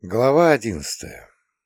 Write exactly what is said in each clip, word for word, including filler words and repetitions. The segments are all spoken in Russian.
Глава одиннадцатая.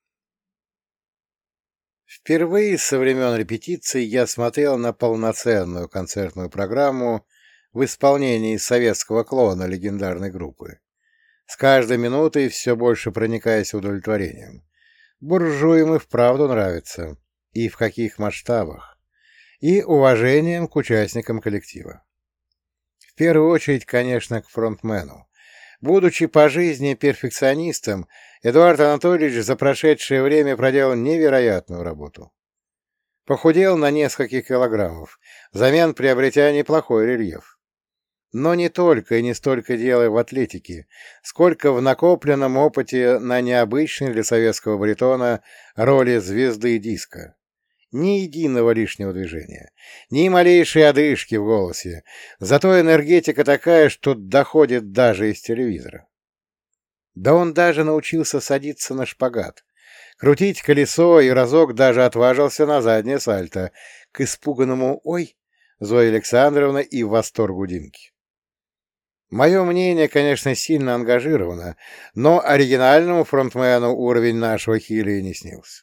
Впервые со времен репетиций я смотрел на полноценную концертную программу в исполнении советского клона легендарной группы, с каждой минутой все больше проникаясь удовлетворением. Буржуям и вправду нравится, и в каких масштабах, и уважением к участникам коллектива. В первую очередь, конечно, к фронтмену. Будучи по жизни перфекционистом, Эдуард Анатольевич за прошедшее время проделал невероятную работу. Похудел на несколько килограммов, взамен приобретя неплохой рельеф. Но не только и не столько дело в атлетике, сколько в накопленном опыте на необычной для советского баритона роли звезды диска. Ни единого лишнего движения, ни малейшей одышки в голосе, зато энергетика такая, что доходит даже из телевизора. Да он даже научился садиться на шпагат, крутить колесо и разок даже отважился на заднее сальто, к испуганному «Ой!» Зои Александровны и восторгу Димки. Мое мнение, конечно, сильно ангажировано, но оригинальному фронтмену уровень нашего Хилия не снился.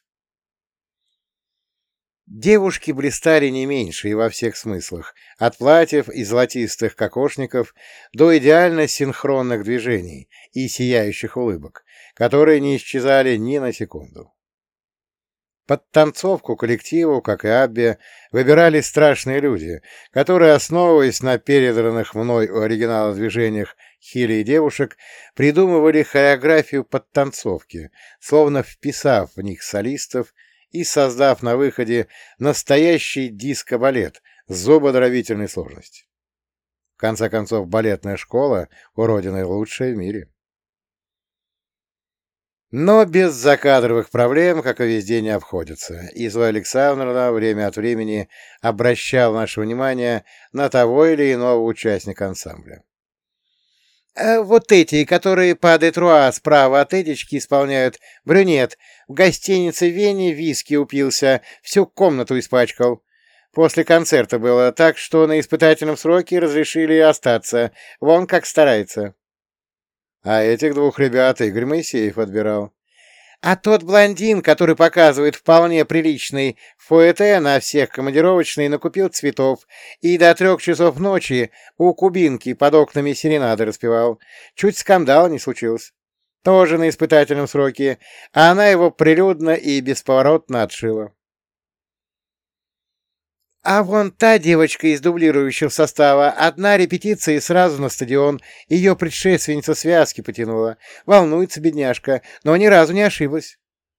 Девушки блистали не меньше и во всех смыслах, от платьев и золотистых кокошников до идеально синхронных движений и сияющих улыбок, которые не исчезали ни на секунду. Под танцовку коллективу, как и Абби, выбирали страшные люди, которые, основываясь на передранных мной у оригинала движениях Хили и девушек, придумывали хореографию подтанцовки, словно вписав в них солистов и создав на выходе настоящий диско-балет с зубодробительной сложностью. В конце концов, балетная школа у Родины лучшая в мире. Но без закадровых проблем, как и везде, не обходится, и Зоя Александровна время от времени обращала наше внимание на того или иного участника ансамбля. Вот эти, которые по Детруа справа от Эдички исполняют, брюнет, в гостинице в Вене виски упился, всю комнату испачкал. После концерта было так, что на испытательном сроке разрешили остаться, вон как старается. А этих двух ребят Игорь Моисеев отбирал. А тот блондин, который показывает вполне приличный фуэте на всех командировочный, накупил цветов и до трех часов ночи у кубинки под окнами серенады распевал. Чуть скандал не случился. Тоже на испытательном сроке, а она его прилюдно и бесповоротно отшила. А вон та девочка из дублирующего состава, одна репетиция и сразу на стадион, ее предшественница связки потянула. Волнуется бедняжка, но ни разу не ошиблась.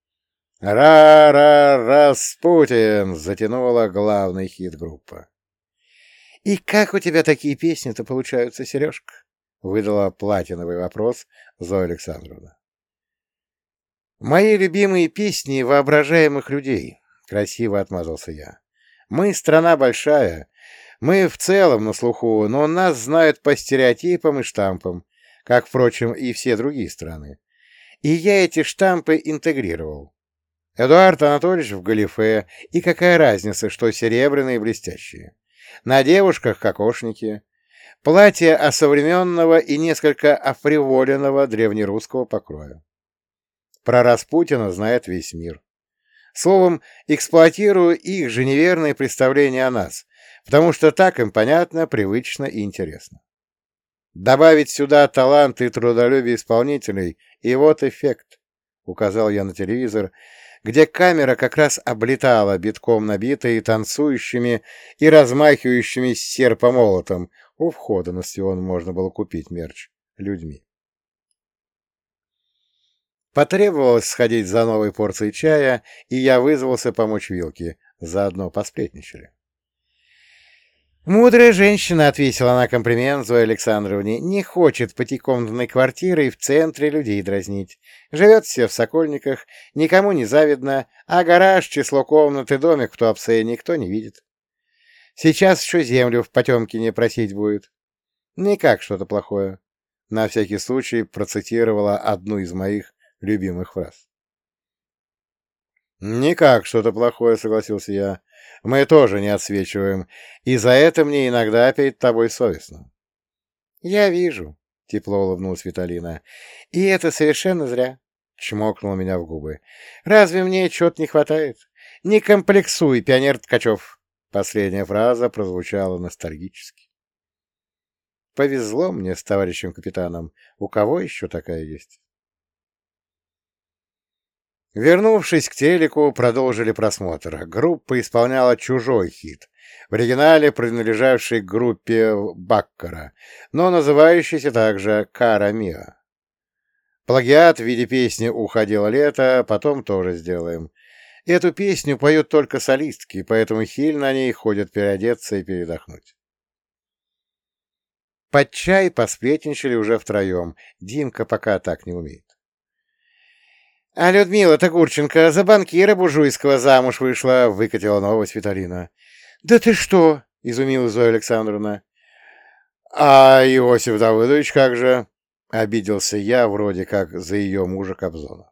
«Ра-ра-Распутин!» — затянула главный хит группа. «И как у тебя такие песни-то получаются, Сережка?» — выдала платиновый вопрос Зоя Александровна. «Мои любимые песни воображаемых людей», — красиво отмазался я. Мы страна большая, мы в целом на слуху, но нас знают по стереотипам и штампам, как, впрочем, и все другие страны. И я эти штампы интегрировал. Эдуард Анатольевич в галифе, и какая разница, что серебряные и блестящие. На девушках кокошники, платье осовременного и несколько офриволенного древнерусского покроя. Про Распутина знает весь мир. Словом, эксплуатирую их же неверные представления о нас, потому что так им понятно, привычно и интересно. Добавить сюда талант и трудолюбие исполнителей, и вот эффект, — указал я на телевизор, где камера как раз облетала битком набитой танцующими и размахивающими серпомолотом, у входа на стадион можно было купить мерч, людьми. Потребовалось сходить за новой порцией чая, и я вызвался помочь Вилке. Заодно посплетничали. «Мудрая женщина», — ответила она комплимент Зое Александровне, — «не хочет пятикомнатной квартирой в центре людей дразнить. Живет все в Сокольниках, никому не завидно, а гараж, число комнат и домик в Туапсе никто не видит. Сейчас еще землю в Потемкине просить будет. Никак что-то плохое». На всякий случай процитировала одну из моих любимых фраз. «Никак что-то плохое», — согласился я. «Мы тоже не отсвечиваем, и за это мне иногда перед тобой совестно». «Я вижу», — тепло улыбнулась Виталина, — «и это совершенно зря. чмокнул меня в губы. «Разве мне чего-то не хватает? Не комплексуй, пионер Ткачев!» Последняя фраза прозвучала ностальгически. Повезло мне с товарищем капитаном. У кого еще такая есть? Вернувшись к телеку, продолжили просмотр. Группа исполняла чужой хит, в оригинале принадлежавший к группе Баккара, но называющийся также «Кара Миа». Плагиат в виде песни «Уходило лето» потом тоже сделаем. Эту песню поют только солистки, поэтому Хиль на ней ходит переодеться и передохнуть. Под чай посплетничали уже втроем. Димка пока так не умеет. — А Людмила-то Гурченко за банкира буржуйского замуж вышла, — выкатила новость Виталина. — Да ты что? — изумилась Зоя Александровна. — А Иосиф Давыдович как же? — обиделся я, вроде как за ее мужа Кобзона.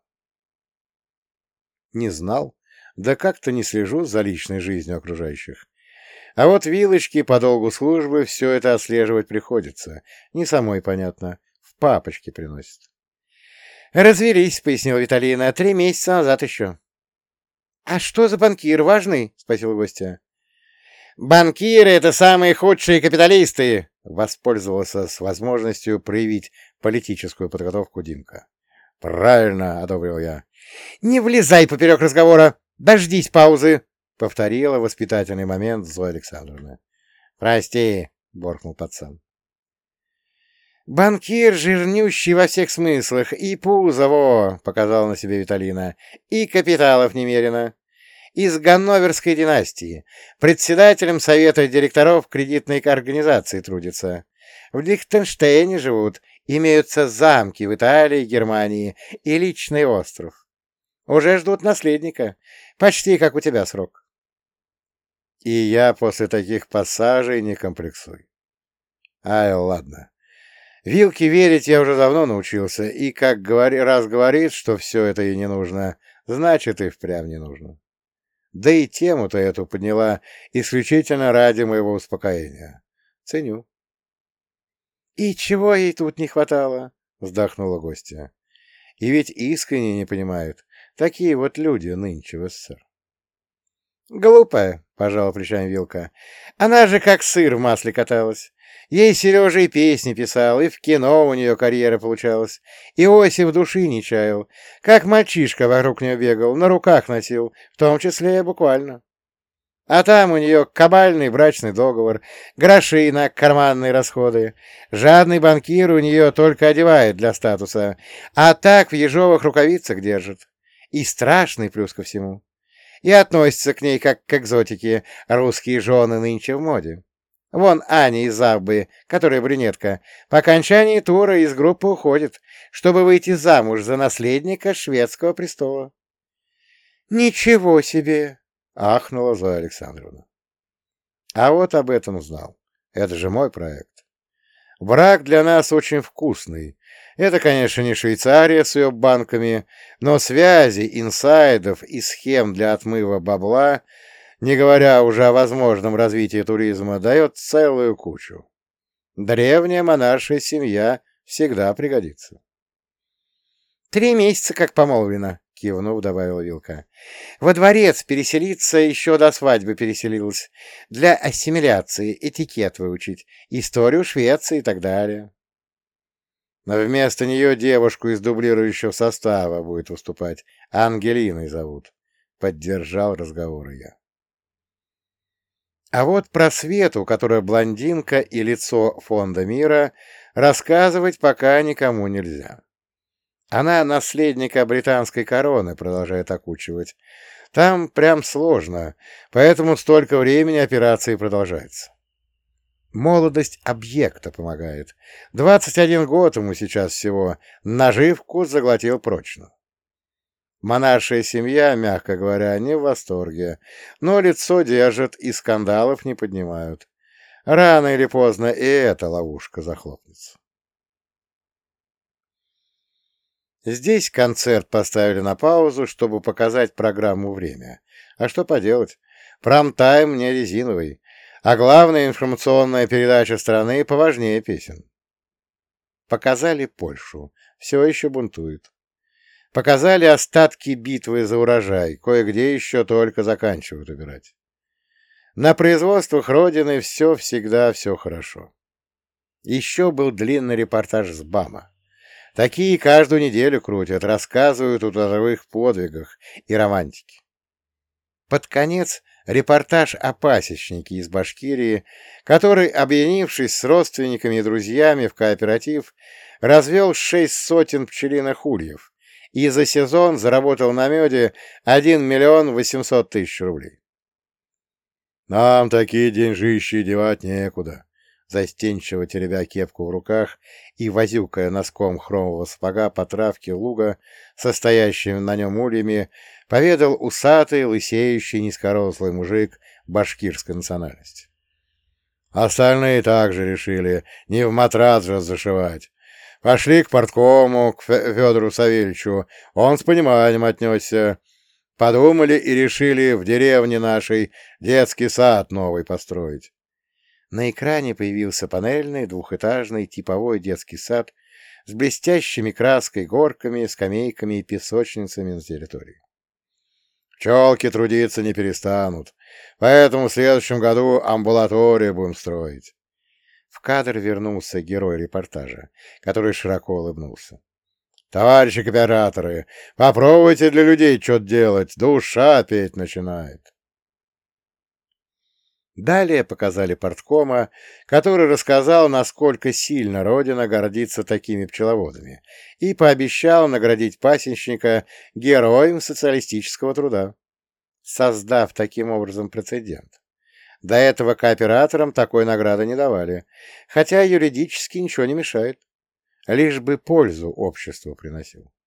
Не знал, да как-то не слежу за личной жизнью окружающих. А вот вилочки по долгу службы все это отслеживать приходится. Не самой понятно. В папочке приносят. «Развелись», — пояснила Виталина, — «три месяца назад еще». «А что за банкир? Важный?» — спросил гостя. «Банкиры — это самые худшие капиталисты!» — воспользовался с возможностью проявить политическую подготовку Димка. «Правильно», — одобрил я. «Не влезай поперек разговора! Дождись паузы!» — повторила воспитательный момент Зоя Александровна. «Прости», — буркнул пацан. «Банкир жирнющий во всех смыслах, и пузо, во!» — показала на себе Виталина. «И капиталов немерено. Из Ганноверской династии. Председателем совета директоров кредитной организации трудится. В Лихтенштейне живут, имеются замки в Италии, Германии и личный остров. Уже ждут наследника. Почти как у тебя срок». И я после таких пассажей не комплексую. Ай, ладно. Вилке верить я уже давно научился, и как говори, раз говорит, что все это ей не нужно, значит и впрямь не нужно. Да и тему-то эту подняла исключительно ради моего успокоения. Ценю. — И чего ей тут не хватало? — вздохнула гостья. — И ведь искренне не понимают. Такие вот люди нынче в СССР. — Глупая, — пожала плечами Вилка. — Она же как сыр в масле каталась. Ей Сережа и песни писал, и в кино у нее карьера получалась. Иосиф души не чаял. Как мальчишка вокруг нее бегал, на руках носил, в том числе буквально. А там у нее кабальный брачный договор, гроши на карманные расходы. Жадный банкир у нее только одевает для статуса, а так в ежовых рукавицах держит. И страшный плюс ко всему. И относится к ней как к экзотике, русские жены нынче в моде. Вон Аня из Авбы, которая брюнетка, по окончании тура из группы уходит, чтобы выйти замуж за наследника шведского престола. — Ничего себе! — ахнула Зоя Александровна. А вот об этом знал. Это же мой проект. Брак для нас очень вкусный. Это, конечно, не Швейцария с ее банками, но связи, инсайдов и схем для отмыва бабла, не говоря уже о возможном развитии туризма, дает целую кучу. Древняя монаршая семья всегда пригодится. — Три месяца как помолвлено, — кивнув, добавила Вилка. — Во дворец переселиться еще до свадьбы переселилась. Для ассимиляции, этикет выучить, историю Швеции и так далее. Но вместо нее девушку из дублирующего состава будет выступать. Ангелиной зовут. Поддержал разговор я. А вот про Свету, которая блондинка и лицо фонда мира, рассказывать пока никому нельзя. Она наследника британской короны продолжает окучивать. Там прям сложно, поэтому столько времени операции продолжается. Молодость объекта помогает. Двадцать один год ему сейчас всего, наживку заглотил прочно. Монаршая семья, мягко говоря, не в восторге, но лицо держат и скандалов не поднимают. Рано или поздно и эта ловушка захлопнется. Здесь концерт поставили на паузу, чтобы показать программу «Время». А что поделать? Прайм-тайм не резиновый, а главная информационная передача страны поважнее песен. Показали Польшу. Все еще бунтует. Показали остатки битвы за урожай, кое-где еще только заканчивают убирать. На производствах Родины все всегда все хорошо. Еще был длинный репортаж с БАМа. Такие каждую неделю крутят, рассказывают о трудовых подвигах и романтике. Под конец репортаж о пасечнике из Башкирии, который, объединившись с родственниками и друзьями в кооператив, развел шесть сотен пчелиных ульев и за сезон заработал на меде один миллион восемьсот тысяч рублей. «Нам такие деньжищи девать некуда», застенчиво теребя кепку в руках и возюкая носком хромового сапога по травке луга, состоящими на нем ульями, поведал усатый, лысеющий, низкорослый мужик башкирской национальности. Остальные также решили не в матрас же зашивать. Пошли к порткому, к Федору Савельичу, он с пониманием отнесся. Подумали и решили в деревне нашей детский сад новый построить. На экране появился панельный двухэтажный типовой детский сад с блестящими краской, горками, скамейками и песочницами на территории. Пчелки трудиться не перестанут, поэтому в следующем году амбулаторию будем строить. В кадр вернулся герой репортажа, который широко улыбнулся. Товарищи кооператоры, попробуйте для людей что-то делать, душа петь начинает. Далее показали порткома, который рассказал, насколько сильно Родина гордится такими пчеловодами, и пообещал наградить пасечника героем социалистического труда, создав таким образом прецедент. До этого кооператорам такой награды не давали, хотя юридически ничего не мешает, лишь бы пользу обществу приносил.